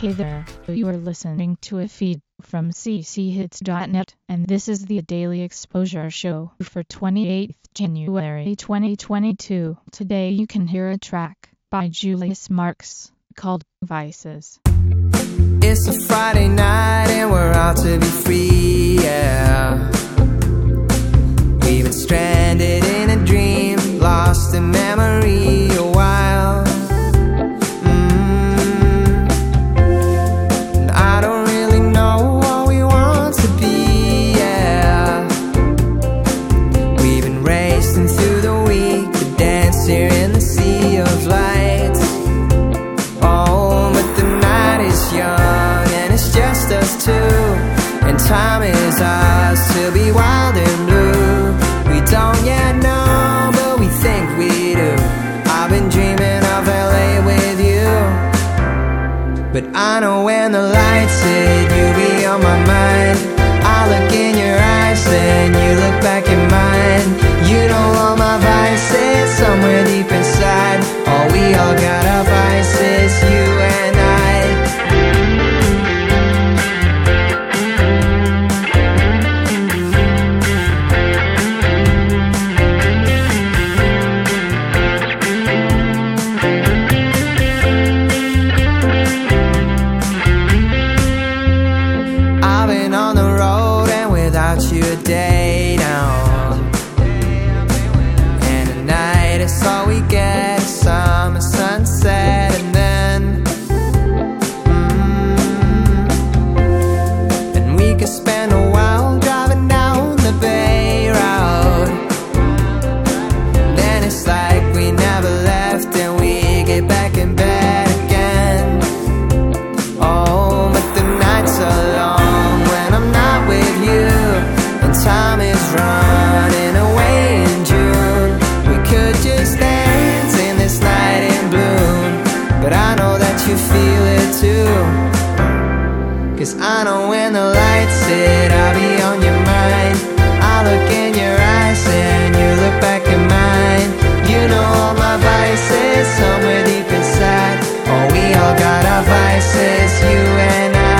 Hey there, you are listening to a feed from cchits.net, and this is the Daily Exposure Show for 28th January 2022. Today you can hear a track by Julius Marks called Vices. It's a Friday night and we're out to be free, yeah. We've been stranded in a dream, lost in memory a while. And I don't really know what we want to be, yeah. We've been racing through the week, the dance here in the sea of lights. Oh, but the night is young and it's just us two, and time is ours to be wild and blue. We don't yet know, but we think we do. I've been dreaming of LA with you, but I know when the lights hit, you'll be on my mind. I look in your eyes and you look back in mine. You know all my vices somewhere deep inside. Oh, we all got our vices, you and I. I've been on the road and without you a day now, and at night it's all we get, a summer sunset, and then and we could spend a while driving down the Bay Road. Then it's like we never left and we get back in bed again. Oh, but the nights are long when I'm not with you, and time is running away in June. We could just dance in this night in bloom, but I know that you feel it too. 'Cause I know when the lights hit, I'll be on your mind. I look in your eyes and you look back in mine. You know all my vices somewhere deep inside. Oh, we all got our vices, you and I.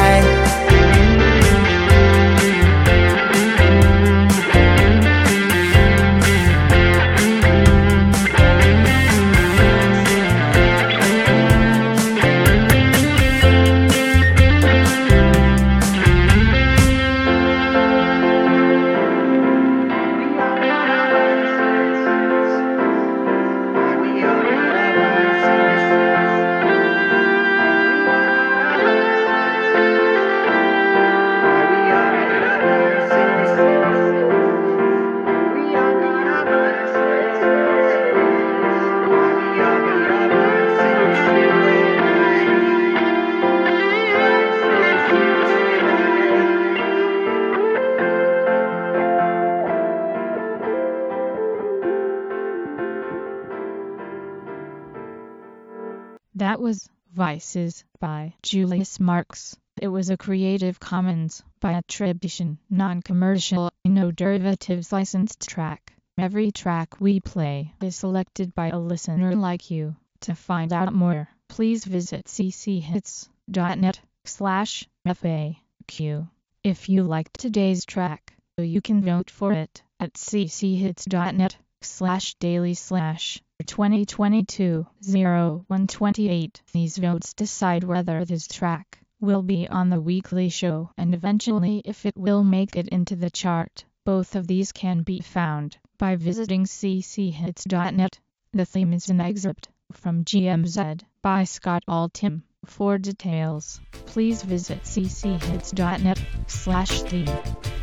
That was Vices by Julius Marks. It was a Creative Commons by attribution, non-commercial, no derivatives licensed track. Every track we play is selected by a listener like you. To find out more, please visit cchits.net/FAQ. If you liked today's track, you can vote for it at cchits.net/daily/2022-0128. These votes decide whether this track will be on the weekly show and eventually if it will make it into the chart. Both of these can be found by visiting cchits.net. The theme is an excerpt from GMZ by Scott Altham. For details, please visit cchits.net/theme.